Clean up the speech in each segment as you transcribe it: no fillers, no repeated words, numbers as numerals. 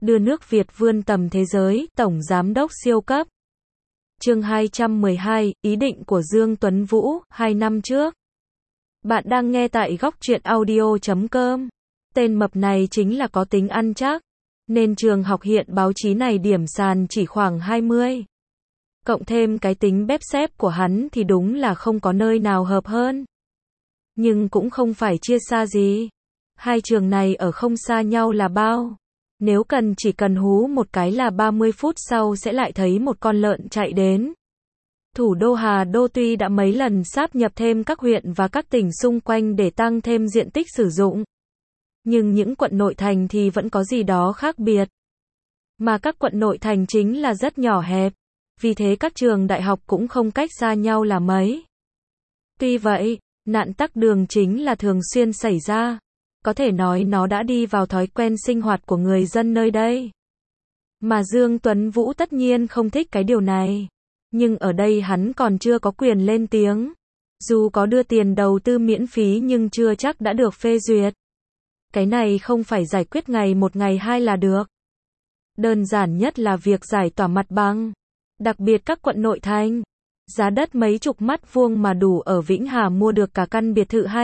đưa nước Việt vươn tầm thế giới, Tổng Giám đốc siêu cấp. Chương 212, ý định của Dương Tuấn Vũ, 2 năm trước. Bạn đang nghe tại góc truyện audio.com. Tên mập này chính là có tính ăn chắc, nên trường học hiện báo chí này điểm sàn chỉ khoảng 20. Cộng thêm cái tính bếp xếp của hắn thì đúng là không có nơi nào hợp hơn. Nhưng cũng không phải chia xa gì. Hai trường này ở không xa nhau là bao. Nếu cần chỉ cần hú một cái là 30 phút sau sẽ lại thấy một con lợn chạy đến. Thủ đô Hà Đô tuy đã mấy lần sáp nhập thêm các huyện và các tỉnh xung quanh để tăng thêm diện tích sử dụng. Nhưng những quận nội thành thì vẫn có gì đó khác biệt. Mà các quận nội thành chính là rất nhỏ hẹp. Vì thế các trường đại học cũng không cách xa nhau là mấy. Tuy vậy, nạn tắc đường chính là thường xuyên xảy ra. Có thể nói nó đã đi vào thói quen sinh hoạt của người dân nơi đây. Mà Dương Tuấn Vũ tất nhiên không thích cái điều này. Nhưng ở đây hắn còn chưa có quyền lên tiếng. Dù có đưa tiền đầu tư miễn phí nhưng chưa chắc đã được phê duyệt. Cái này không phải giải quyết ngày một ngày hai là được. Đơn giản nhất là việc giải tỏa mặt bằng. Đặc biệt các quận nội thành. Giá đất mấy chục mét vuông mà đủ ở Vĩnh Hà mua được cả căn biệt thự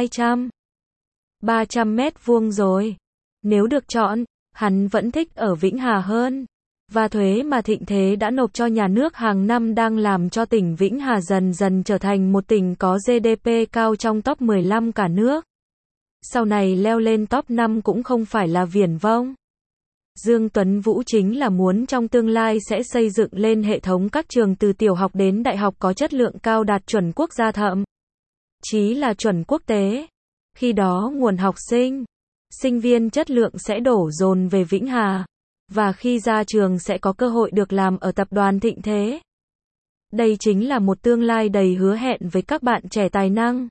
200-300 mét vuông rồi. Nếu được chọn, hắn vẫn thích ở Vĩnh Hà hơn. Và thuế mà Thịnh Thế đã nộp cho nhà nước hàng năm đang làm cho tỉnh Vĩnh Hà dần dần trở thành một tỉnh có GDP cao trong top 15 cả nước. Sau này leo lên top 5 cũng không phải là viển vông. Dương Tuấn Vũ chính là muốn trong tương lai sẽ xây dựng lên hệ thống các trường từ tiểu học đến đại học có chất lượng cao đạt chuẩn quốc gia thậm chí là chuẩn quốc tế. Khi đó nguồn học sinh viên chất lượng sẽ đổ dồn về Vĩnh Hà. Và khi ra trường sẽ có cơ hội được làm ở tập đoàn Thịnh Thế. Đây chính là một tương lai đầy hứa hẹn với các bạn trẻ tài năng.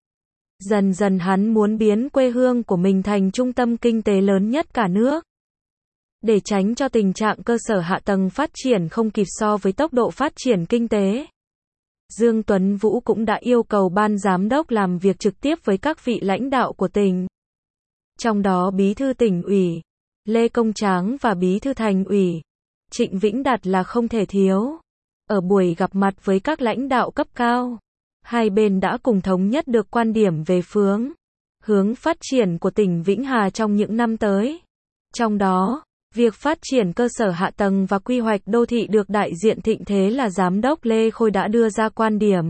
Dần dần hắn muốn biến quê hương của mình thành trung tâm kinh tế lớn nhất cả nước. Để tránh cho tình trạng cơ sở hạ tầng phát triển không kịp so với tốc độ phát triển kinh tế. Dương Tuấn Vũ cũng đã yêu cầu ban giám đốc làm việc trực tiếp với các vị lãnh đạo của tỉnh. Trong đó Bí thư tỉnh ủy Lê Công Tráng và Bí thư Thành ủy Trịnh Vĩnh Đạt là không thể thiếu. Ở buổi gặp mặt với các lãnh đạo cấp cao, hai bên đã cùng thống nhất được quan điểm về hướng phát triển của tỉnh Vĩnh Hà trong những năm tới. Trong đó, việc phát triển cơ sở hạ tầng và quy hoạch đô thị được đại diện Thịnh Thế là Giám đốc Lê Khôi đã đưa ra quan điểm.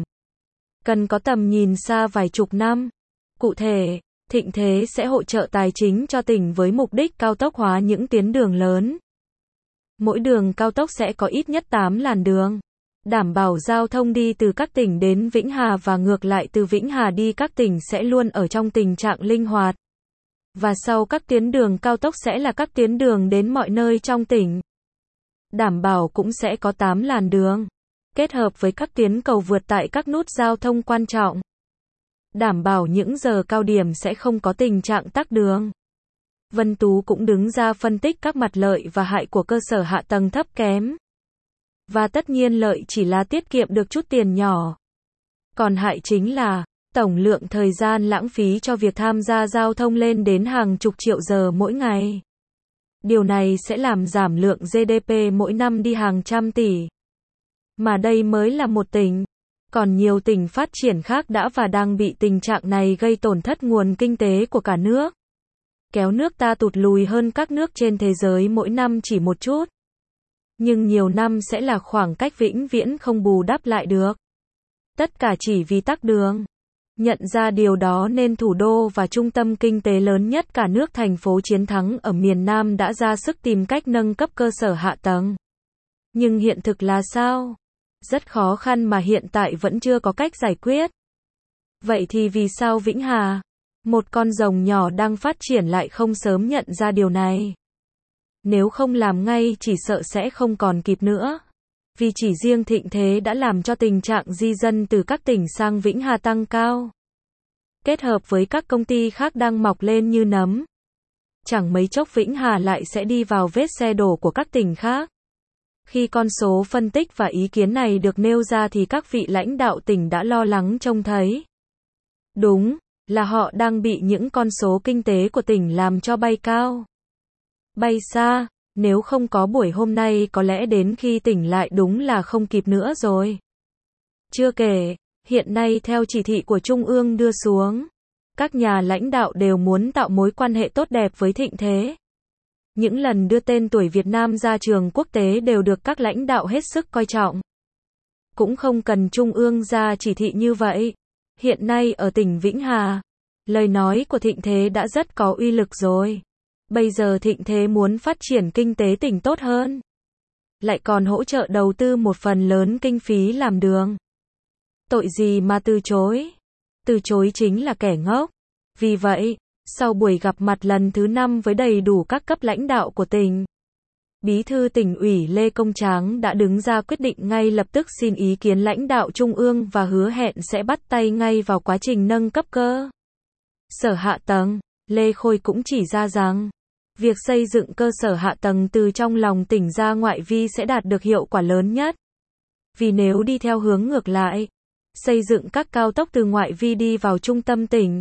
Cần có tầm nhìn xa vài chục năm. Cụ thể, Thịnh Thế sẽ hỗ trợ tài chính cho tỉnh với mục đích cao tốc hóa những tuyến đường lớn. Mỗi đường cao tốc sẽ có ít nhất 8 làn đường. Đảm bảo giao thông đi từ các tỉnh đến Vĩnh Hà và ngược lại từ Vĩnh Hà đi các tỉnh sẽ luôn ở trong tình trạng linh hoạt. Và sau các tuyến đường cao tốc sẽ là các tuyến đường đến mọi nơi trong tỉnh. Đảm bảo cũng sẽ có 8 làn đường. Kết hợp với các tuyến cầu vượt tại các nút giao thông quan trọng. Đảm bảo những giờ cao điểm sẽ không có tình trạng tắc đường. Vân Tú cũng đứng ra phân tích các mặt lợi và hại của cơ sở hạ tầng thấp kém. Và tất nhiên lợi chỉ là tiết kiệm được chút tiền nhỏ. Còn hại chính là tổng lượng thời gian lãng phí cho việc tham gia giao thông lên đến hàng chục triệu giờ mỗi ngày. Điều này sẽ làm giảm lượng GDP mỗi năm đi hàng trăm tỷ. Mà đây mới là một tỉnh. Còn nhiều tỉnh phát triển khác đã và đang bị tình trạng này gây tổn thất nguồn kinh tế của cả nước. Kéo nước ta tụt lùi hơn các nước trên thế giới mỗi năm chỉ một chút. Nhưng nhiều năm sẽ là khoảng cách vĩnh viễn không bù đắp lại được. Tất cả chỉ vì tắc đường. Nhận ra điều đó nên thủ đô và trung tâm kinh tế lớn nhất cả nước thành phố chiến thắng ở miền Nam đã ra sức tìm cách nâng cấp cơ sở hạ tầng. Nhưng hiện thực là sao? Rất khó khăn mà hiện tại vẫn chưa có cách giải quyết. Vậy thì vì sao Vĩnh Hà, một con rồng nhỏ đang phát triển lại không sớm nhận ra điều này? Nếu không làm ngay chỉ sợ sẽ không còn kịp nữa. Vì chỉ riêng Thịnh Thế đã làm cho tình trạng di dân từ các tỉnh sang Vĩnh Hà tăng cao. Kết hợp với các công ty khác đang mọc lên như nấm. Chẳng mấy chốc Vĩnh Hà lại sẽ đi vào vết xe đổ của các tỉnh khác. Khi con số phân tích và ý kiến này được nêu ra thì các vị lãnh đạo tỉnh đã lo lắng trông thấy. Đúng, là họ đang bị những con số kinh tế của tỉnh làm cho bay cao, bay xa, Nếu không có buổi hôm nay có lẽ đến khi tỉnh lại đúng là không kịp nữa rồi. Chưa kể, hiện nay theo chỉ thị của Trung ương đưa xuống, các nhà lãnh đạo đều muốn tạo mối quan hệ tốt đẹp với Thịnh Thế. Những lần đưa tên tuổi Việt Nam ra trường quốc tế đều được các lãnh đạo hết sức coi trọng. Cũng không cần Trung ương ra chỉ thị như vậy. Hiện nay ở tỉnh Vĩnh Hà, lời nói của Thịnh Thế đã rất có uy lực rồi. Bây giờ Thịnh Thế muốn phát triển kinh tế tỉnh tốt hơn, lại còn hỗ trợ đầu tư một phần lớn kinh phí làm đường. Tội gì mà từ chối? Từ chối chính là kẻ ngốc. Vì vậy, sau buổi gặp mặt lần thứ 5 với đầy đủ các cấp lãnh đạo của tỉnh, Bí thư tỉnh ủy Lê Công Tráng đã đứng ra quyết định ngay lập tức xin ý kiến lãnh đạo Trung ương và hứa hẹn sẽ bắt tay ngay vào quá trình nâng cấp cơ sở hạ tầng. Lê Khôi cũng chỉ ra rằng, việc xây dựng cơ sở hạ tầng từ trong lòng tỉnh ra ngoại vi sẽ đạt được hiệu quả lớn nhất. Vì nếu đi theo hướng ngược lại, xây dựng các cao tốc từ ngoại vi đi vào trung tâm tỉnh,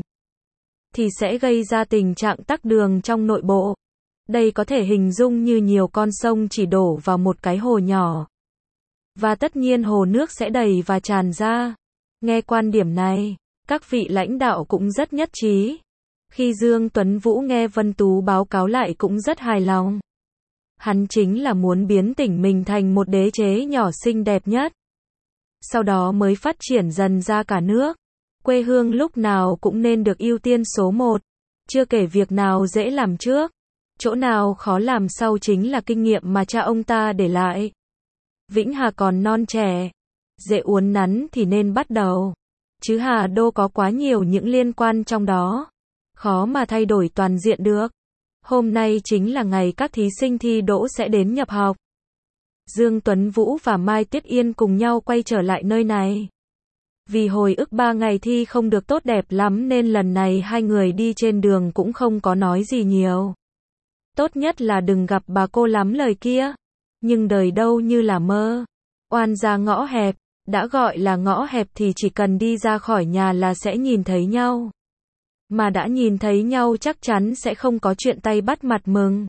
thì sẽ gây ra tình trạng tắc đường trong nội bộ. Đây có thể hình dung như nhiều con sông chỉ đổ vào một cái hồ nhỏ. Và tất nhiên hồ nước sẽ đầy và tràn ra. Nghe quan điểm này, các vị lãnh đạo cũng rất nhất trí. Khi Dương Tuấn Vũ nghe Vân Tú báo cáo lại cũng rất hài lòng. Hắn chính là muốn biến tỉnh mình thành một đế chế nhỏ xinh đẹp nhất. Sau đó mới phát triển dần ra cả nước. Quê hương lúc nào cũng nên được ưu tiên số 1. Chưa kể việc nào dễ làm trước, chỗ nào khó làm sau chính là kinh nghiệm mà cha ông ta để lại. Vĩnh Hà còn non trẻ, dễ uốn nắn thì nên bắt đầu. Chứ Hà Đô có quá nhiều những liên quan trong đó, khó mà thay đổi toàn diện được. Hôm nay chính là ngày các thí sinh thi đỗ sẽ đến nhập học. Dương Tuấn Vũ và Mai Tuyết Yên cùng nhau quay trở lại nơi này. Vì hồi ức 3 ngày thi không được tốt đẹp lắm nên lần này hai người đi trên đường cũng không có nói gì nhiều. Tốt nhất là đừng gặp bà cô lắm lời kia. Nhưng đời đâu như là mơ. Oan ra ngõ hẹp, đã gọi là ngõ hẹp thì chỉ cần đi ra khỏi nhà là sẽ nhìn thấy nhau. Mà đã nhìn thấy nhau chắc chắn sẽ không có chuyện tay bắt mặt mừng.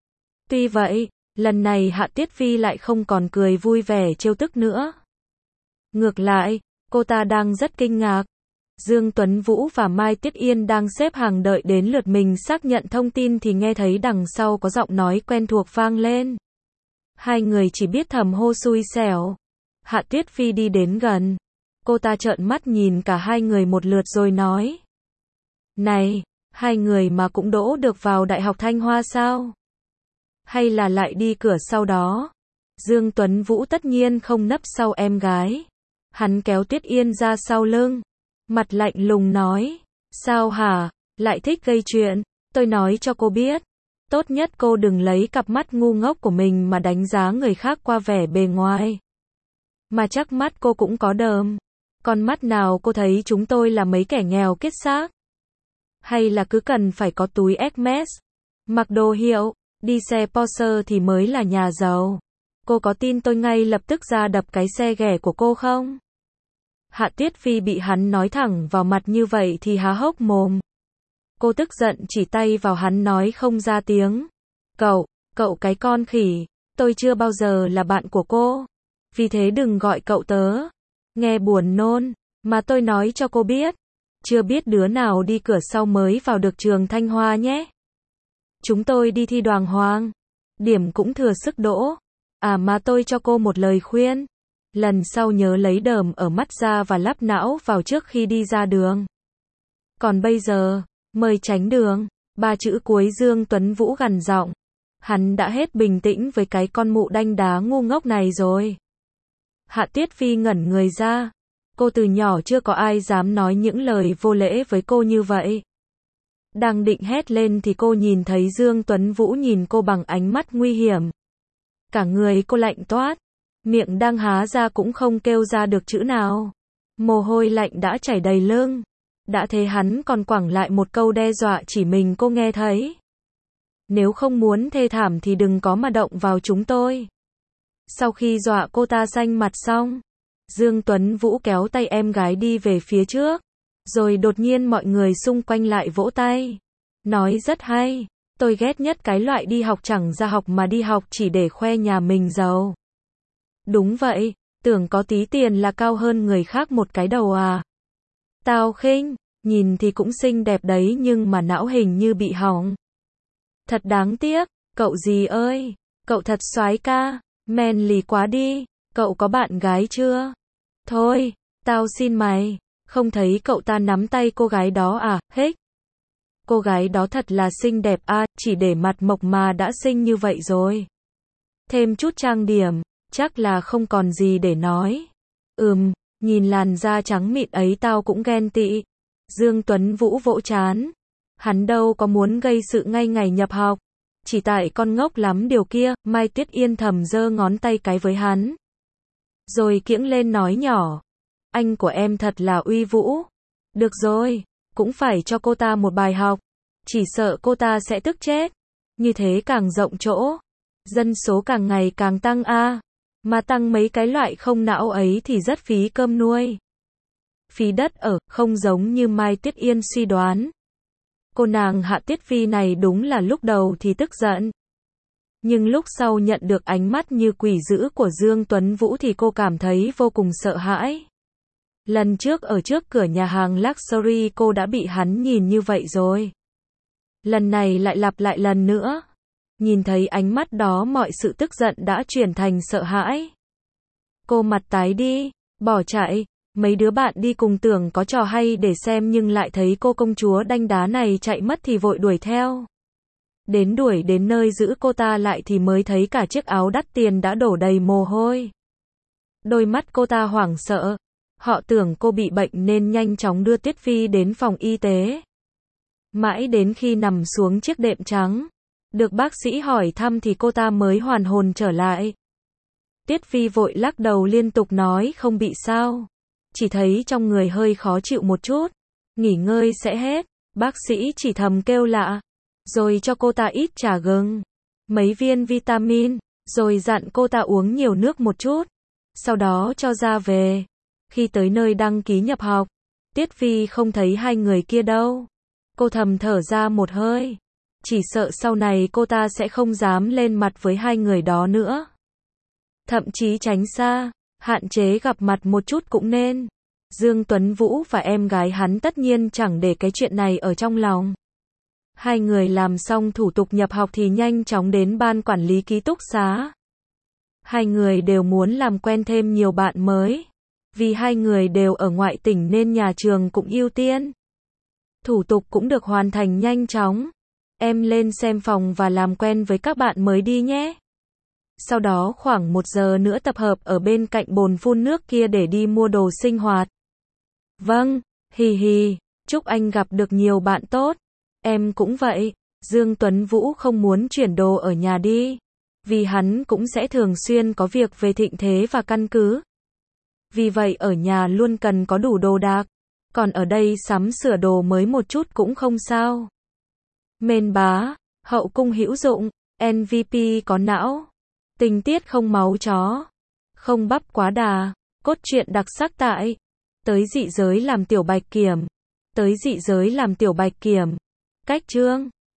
Tuy vậy, lần này Hạ Tiết Phi lại không còn cười vui vẻ trêu tức nữa. Ngược lại, cô ta đang rất kinh ngạc. Dương Tuấn Vũ và Mai Tuyết Yên đang xếp hàng đợi đến lượt mình xác nhận thông tin thì nghe thấy đằng sau có giọng nói quen thuộc vang lên. Hai người chỉ biết thầm hô xui xẻo. Hạ Tuyết Phi đi đến gần. Cô ta trợn mắt nhìn cả hai người một lượt rồi nói. Này, hai người mà cũng đỗ được vào Đại học Thanh Hoa sao? Hay là lại đi cửa sau đó? Dương Tuấn Vũ tất nhiên không nấp sau em gái. Hắn kéo Tuyết Yên ra sau lưng. Mặt lạnh lùng nói. Sao hả? Lại thích gây chuyện. Tôi nói cho cô biết. Tốt nhất cô đừng lấy cặp mắt ngu ngốc của mình mà đánh giá người khác qua vẻ bề ngoài. Mà chắc mắt cô cũng có đờm. Con mắt nào cô thấy chúng tôi là mấy kẻ nghèo kiết xác? Hay là cứ cần phải có túi Hermes, mặc đồ hiệu, đi xe Porsche thì mới là nhà giàu? Cô có tin tôi ngay lập tức ra đập cái xe ghẻ của cô không? Hạ Tuyết Phi bị hắn nói thẳng vào mặt như vậy thì há hốc mồm. Cô tức giận chỉ tay vào hắn nói không ra tiếng. Cậu cái con khỉ, tôi chưa bao giờ là bạn của cô. Vì thế đừng gọi cậu tớ. Nghe buồn nôn, mà tôi nói cho cô biết. Chưa biết đứa nào đi cửa sau mới vào được trường Thanh Hoa nhé. Chúng tôi đi thi đàng hoàng. Điểm cũng thừa sức đỗ. À mà tôi cho cô một lời khuyên. Lần sau nhớ lấy đờm ở mắt ra và lắp não vào trước khi đi ra đường. Còn bây giờ, mời tránh đường. 3 chữ cuối Dương Tuấn Vũ gằn giọng. Hắn đã hết bình tĩnh với cái con mụ đanh đá ngu ngốc này rồi. Hạ Tuyết Phi ngẩn người ra. Cô từ nhỏ chưa có ai dám nói những lời vô lễ với cô như vậy. Đang định hét lên thì cô nhìn thấy Dương Tuấn Vũ nhìn cô bằng ánh mắt nguy hiểm. Cả người cô lạnh toát. Miệng đang há ra cũng không kêu ra được chữ nào. Mồ hôi lạnh đã chảy đầy lưng. Đã thế hắn còn quẳng lại một câu đe dọa chỉ mình cô nghe thấy. Nếu không muốn thê thảm thì đừng có mà động vào chúng tôi. Sau khi dọa cô ta xanh mặt xong, Dương Tuấn Vũ kéo tay em gái đi về phía trước. Rồi đột nhiên mọi người xung quanh lại vỗ tay. Nói rất hay. Tôi ghét nhất cái loại đi học chẳng ra học mà đi học chỉ để khoe nhà mình giàu. Đúng vậy, tưởng có tí tiền là cao hơn người khác một cái đầu à. Tao khinh, nhìn thì cũng xinh đẹp đấy nhưng mà não hình như bị hỏng. Thật đáng tiếc, cậu gì ơi, cậu thật soái ca, manly quá đi, cậu có bạn gái chưa? Thôi, tao xin mày, không thấy cậu ta nắm tay cô gái đó à, hích. Cô gái đó thật là xinh đẹp à, chỉ để mặt mộc mà đã xinh như vậy rồi. Thêm chút trang điểm, chắc là không còn gì để nói. Nhìn làn da trắng mịn ấy tao cũng ghen tị. Dương Tuấn Vũ vỗ trán. Hắn đâu có muốn gây sự ngay ngày nhập học. Chỉ tại con ngốc lắm điều kia, Mai Tuyết Yên thầm giơ ngón tay cái với hắn. Rồi kiễng lên nói nhỏ. Anh của em thật là uy vũ. Được rồi, cũng phải cho cô ta một bài học. Chỉ sợ cô ta sẽ tức chết. Như thế càng rộng chỗ. Dân số càng ngày càng tăng a. Mà tăng mấy cái loại không não ấy thì rất phí cơm nuôi. Phí đất ở, không giống như Mai Tuyết Yên suy đoán. Cô nàng Hạ Tuyết Phi này đúng là lúc đầu thì tức giận. Nhưng lúc sau nhận được ánh mắt như quỷ dữ của Dương Tuấn Vũ thì cô cảm thấy vô cùng sợ hãi. Lần trước ở trước cửa nhà hàng Luxury cô đã bị hắn nhìn như vậy rồi. Lần này lại lặp lại lần nữa. Nhìn thấy ánh mắt đó mọi sự tức giận đã chuyển thành sợ hãi. Cô mặt tái đi, bỏ chạy. Mấy đứa bạn đi cùng tưởng có trò hay để xem nhưng lại thấy cô công chúa đanh đá này chạy mất thì vội đuổi theo. Đuổi đến nơi giữ cô ta lại thì mới thấy cả chiếc áo đắt tiền đã đổ đầy mồ hôi. Đôi mắt cô ta hoảng sợ. Họ tưởng cô bị bệnh nên nhanh chóng đưa Tuyết Phi đến phòng y tế. Mãi đến khi nằm xuống chiếc đệm trắng, được bác sĩ hỏi thăm thì cô ta mới hoàn hồn trở lại. Tuyết Phi vội lắc đầu liên tục nói không bị sao. Chỉ thấy trong người hơi khó chịu một chút. Nghỉ ngơi sẽ hết. Bác sĩ chỉ thầm kêu lạ. Rồi cho cô ta ít trà gừng. Mấy viên vitamin. Rồi dặn cô ta uống nhiều nước một chút. Sau đó cho ra về. Khi tới nơi đăng ký nhập học, Tuyết Phi không thấy hai người kia đâu. Cô thầm thở ra một hơi. Chỉ sợ sau này cô ta sẽ không dám lên mặt với hai người đó nữa. Thậm chí tránh xa, hạn chế gặp mặt một chút cũng nên. Dương Tuấn Vũ và em gái hắn tất nhiên chẳng để cái chuyện này ở trong lòng. Hai người làm xong thủ tục nhập học thì nhanh chóng đến ban quản lý ký túc xá. Hai người đều muốn làm quen thêm nhiều bạn mới. Vì hai người đều ở ngoại tỉnh nên nhà trường cũng ưu tiên. Thủ tục cũng được hoàn thành nhanh chóng. Em lên xem phòng và làm quen với các bạn mới đi nhé. Sau đó khoảng 1 giờ nữa tập hợp ở bên cạnh bồn phun nước kia để đi mua đồ sinh hoạt. Vâng, hì hì, chúc anh gặp được nhiều bạn tốt. Em cũng vậy. Dương Tuấn Vũ không muốn chuyển đồ ở nhà đi. Vì hắn cũng sẽ thường xuyên có việc về Thịnh Thế và căn cứ. Vì vậy ở nhà luôn cần có đủ đồ đạc. Còn ở đây sắm sửa đồ mới một chút cũng không sao. Mên bá, hậu cung hữu dụng, MVP có não. Tình tiết không máu chó. Không bắp quá đà. Cốt truyện đặc sắc tại. Tới dị giới làm tiểu bạch kiểm. Tới dị giới làm tiểu bạch kiểm. Cách chương